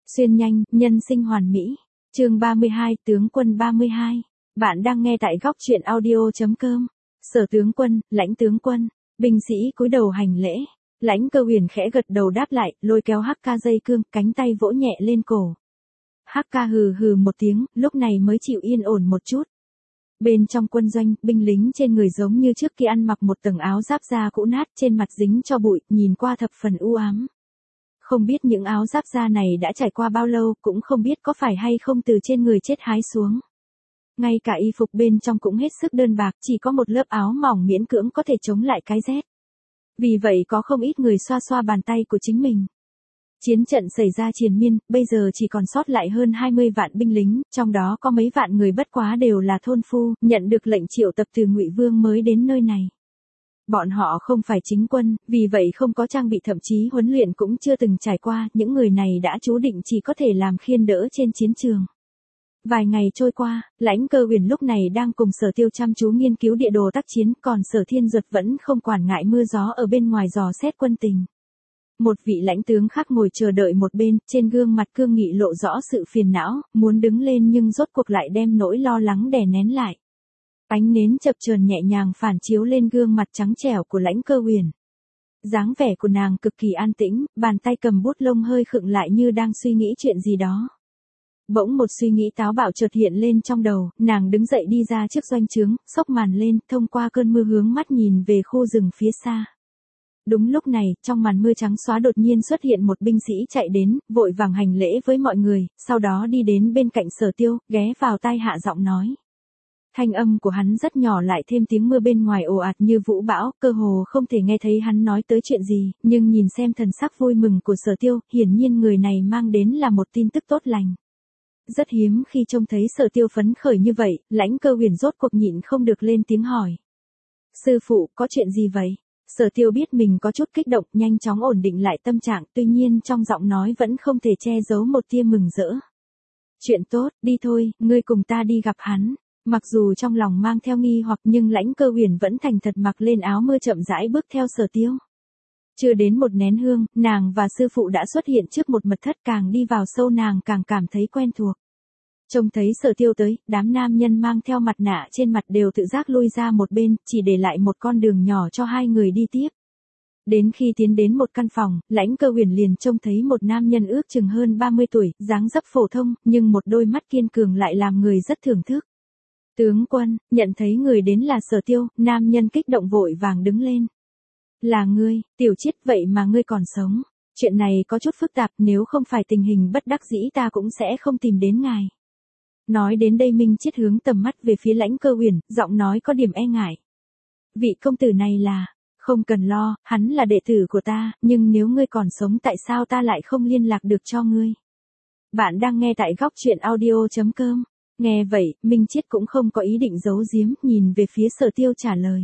Xuyên nhanh, nhân sinh hoàn mỹ. Chương 32, tướng quân 32. Bạn đang nghe tại góc truyện audio.com. Sở tướng quân, lãnh tướng quân. Binh sĩ cúi đầu hành lễ. Lãnh Cơ Huyền khẽ gật đầu đáp lại, lôi kéo Hắc Ca dây cương, cánh tay vỗ nhẹ lên cổ. Hắc Ca hừ hừ một tiếng, lúc này mới chịu yên ổn một chút. Bên trong quân doanh, binh lính trên người giống như trước kia ăn mặc một tầng áo giáp da cũ nát, trên mặt dính cho bụi, nhìn qua thập phần u ám. Không biết những áo giáp da này đã trải qua bao lâu, cũng không biết có phải hay không từ trên người chết hái xuống. Ngay cả y phục bên trong cũng hết sức đơn bạc, chỉ có một lớp áo mỏng miễn cưỡng có thể chống lại cái rét. Vì vậy có không ít người xoa xoa bàn tay của chính mình. Chiến trận xảy ra triền miên, bây giờ chỉ còn sót lại hơn 20 vạn binh lính, trong đó có mấy vạn người bất quá đều là thôn phu, nhận được lệnh triệu tập từ Ngụy Vương mới đến nơi này. Bọn họ không phải chính quân, vì vậy không có trang bị, thậm chí huấn luyện cũng chưa từng trải qua, những người này đã chú định chỉ có thể làm khiên đỡ trên chiến trường. Vài ngày trôi qua, Lãnh Cơ Huyền lúc này đang cùng Sở Tiêu chăm chú nghiên cứu địa đồ tác chiến, còn Sở Thiên Duật vẫn không quản ngại mưa gió ở bên ngoài dò xét quân tình. Một vị lãnh tướng khác ngồi chờ đợi một bên, trên gương mặt cương nghị lộ rõ sự phiền não, muốn đứng lên nhưng rốt cuộc lại đem nỗi lo lắng đè nén lại. Ánh nến chập chờn nhẹ nhàng phản chiếu lên gương mặt trắng trẻo của Lãnh Cơ Huyền. Dáng vẻ của nàng cực kỳ an tĩnh, bàn tay cầm bút lông hơi khựng lại như đang suy nghĩ chuyện gì đó. Bỗng một suy nghĩ táo bạo chợt hiện lên trong đầu, nàng đứng dậy đi ra trước doanh trướng, xốc màn lên, thông qua cơn mưa hướng mắt nhìn về khu rừng phía xa. Đúng lúc này, trong màn mưa trắng xóa đột nhiên xuất hiện một binh sĩ chạy đến, vội vàng hành lễ với mọi người, sau đó đi đến bên cạnh Sở Tiêu, ghé vào tai hạ giọng nói. Thanh âm của hắn rất nhỏ, lại thêm tiếng mưa bên ngoài ồ ạt như vũ bão, cơ hồ không thể nghe thấy hắn nói tới chuyện gì, nhưng nhìn xem thần sắc vui mừng của Sở Tiêu, hiển nhiên người này mang đến là một tin tức tốt lành. Rất hiếm khi trông thấy Sở Tiêu phấn khởi như vậy, Lãnh Cơ Huyền rốt cuộc nhịn không được lên tiếng hỏi. Sư phụ, có chuyện gì vậy? Sở Tiêu biết mình có chút kích động, nhanh chóng ổn định lại tâm trạng, tuy nhiên trong giọng nói vẫn không thể che giấu một tia mừng rỡ. Chuyện tốt, đi thôi, ngươi cùng ta đi gặp hắn. Mặc dù trong lòng mang theo nghi hoặc nhưng Lãnh Cơ Huyền vẫn thành thật mặc lên áo mưa chậm rãi bước theo Sở Tiêu. Chưa đến một nén hương, nàng và sư phụ đã xuất hiện trước một mật thất, càng đi vào sâu nàng càng cảm thấy quen thuộc. Trông thấy Sở Tiêu tới, đám nam nhân mang theo mặt nạ trên mặt đều tự giác lui ra một bên, chỉ để lại một con đường nhỏ cho hai người đi tiếp. Đến khi tiến đến một căn phòng, Lãnh Cơ Huyền liền trông thấy một nam nhân ước chừng hơn 30 tuổi, dáng dấp phổ thông, nhưng một đôi mắt kiên cường lại làm người rất thưởng thức. Tướng quân, nhận thấy người đến là Sở Tiêu, nam nhân kích động vội vàng đứng lên. Là ngươi, Tiểu Chiết, vậy mà ngươi còn sống. Chuyện này có chút phức tạp, nếu không phải tình hình bất đắc dĩ ta cũng sẽ không tìm đến ngài. Nói đến đây Minh Chiết hướng tầm mắt về phía Lãnh Cơ Huyền, giọng nói có điểm e ngại. Vị công tử này là, không cần lo, hắn là đệ tử của ta, nhưng nếu ngươi còn sống tại sao ta lại không liên lạc được cho ngươi? Bạn đang nghe tại góc truyện audio.com. Nghe vậy, Minh Chiết cũng không có ý định giấu giếm, nhìn về phía Sở Tiêu trả lời.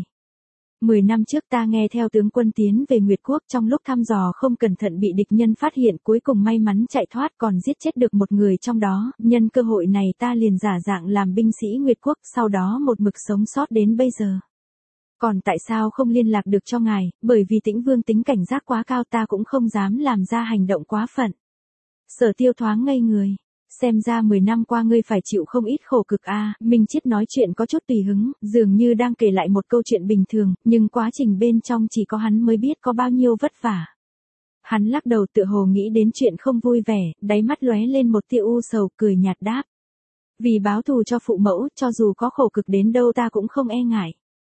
10 năm trước ta nghe theo tướng quân tiến về Nguyệt Quốc, trong lúc thăm dò không cẩn thận bị địch nhân phát hiện, cuối cùng may mắn chạy thoát, còn giết chết được một người trong đó, nhân cơ hội này ta liền giả dạng làm binh sĩ Nguyệt Quốc, sau đó một mực sống sót đến bây giờ. Còn tại sao không liên lạc được cho ngài? Bởi vì Tĩnh Vương tính cảnh giác quá cao, ta cũng không dám làm ra hành động quá phận. Sở Tiêu thoáng ngây người. Xem ra 10 năm qua ngươi phải chịu không ít khổ cực a. Minh Chiết nói chuyện có chút tùy hứng, dường như đang kể lại một câu chuyện bình thường, nhưng quá trình bên trong chỉ có hắn mới biết có bao nhiêu vất vả. Hắn lắc đầu tựa hồ nghĩ đến chuyện không vui vẻ, đáy mắt lóe lên một tia u sầu, cười nhạt đáp. Vì báo thù cho phụ mẫu, cho dù có khổ cực đến đâu ta cũng không e ngại.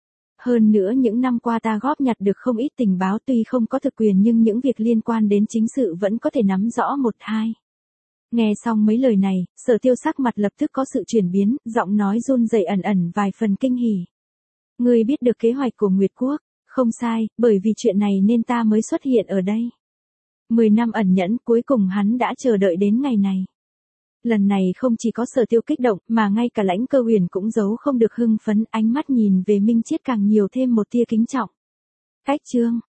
Hơn nữa những năm qua ta góp nhặt được không ít tình báo, tuy không có thực quyền nhưng những việc liên quan đến chính sự vẫn có thể nắm rõ một hai. Nghe xong mấy lời này, Sở Tiêu sắc mặt lập tức có sự chuyển biến, giọng nói run rẩy ẩn ẩn vài phần kinh hỉ. Ngươi biết được kế hoạch của Nguyệt Quốc, không sai, bởi vì chuyện này nên ta mới xuất hiện ở đây. 10 năm ẩn nhẫn, cuối cùng hắn đã chờ đợi đến ngày này. Lần này không chỉ có Sở Tiêu kích động, mà ngay cả Lãnh Cơ Huyền cũng giấu không được hưng phấn, ánh mắt nhìn về Minh Chiết càng nhiều thêm một tia kính trọng. Cách chương,